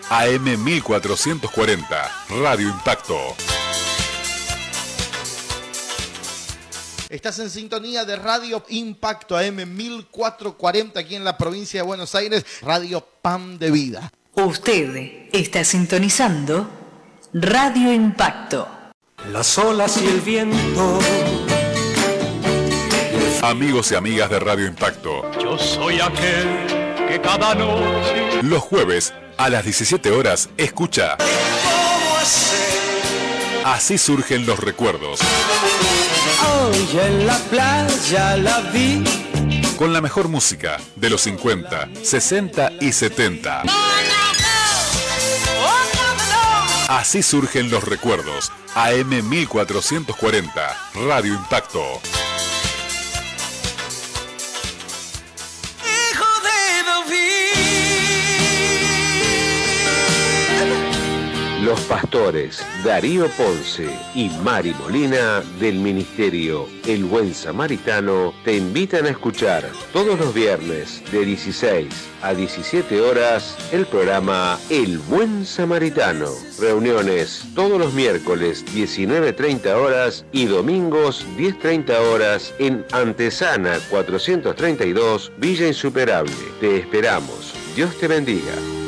AM 1440, Radio Impacto. Estás en sintonía de Radio Impacto AM 1440 aquí en la provincia de Buenos Aires, Radio Pan de Vida. Usted está sintonizando Radio Impacto. Las olas y el viento. Amigos y amigas de Radio Impacto. Yo soy aquel que cada noche. Los jueves a las 17 horas escucha. ¿Cómo hacer? Así surgen los recuerdos. Hoy en la playa la vi. Con la mejor música de los 50, 60 y 70. Así surgen los recuerdos. AM 1440, Radio Impacto. Hijo de David. Los pastores Darío Ponce y Mari Molina del Ministerio El Buen Samaritano te invitan a escuchar todos los viernes de 16 a 17 horas el programa El Buen Samaritano. Reuniones todos los miércoles 19:30 horas y domingos 10:30 horas en Antesana 432 Villa Insuperable. Te esperamos. Dios te bendiga.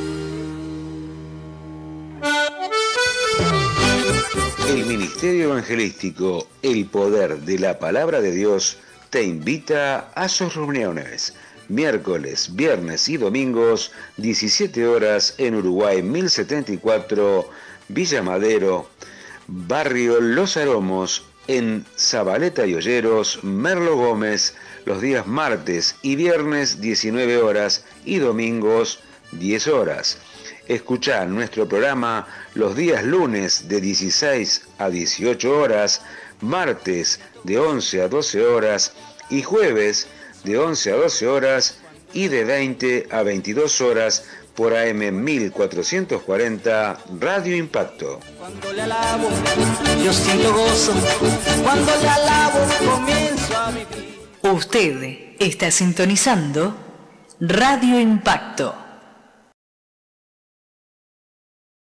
El Ministerio Evangelístico El Poder de la Palabra de Dios te invita a sus reuniones. Miércoles, viernes y domingos, 17 horas en Uruguay 1074, Villa Madero, Barrio Los Aromos, en Zabaleta y Olleros, Merlo Gómez, los días martes y viernes 19 horas y domingos 10 horas. Escuchá nuestro programa los días lunes de 16 a 18 horas, martes de 11 a 12 horas y jueves de 11 a 12 horas y de 20 a 22 horas por AM 1440 Radio Impacto. Cuando le alabo, yo siento gozo. Cuando le alabo, comienzo a vivir. Usted está sintonizando Radio Impacto.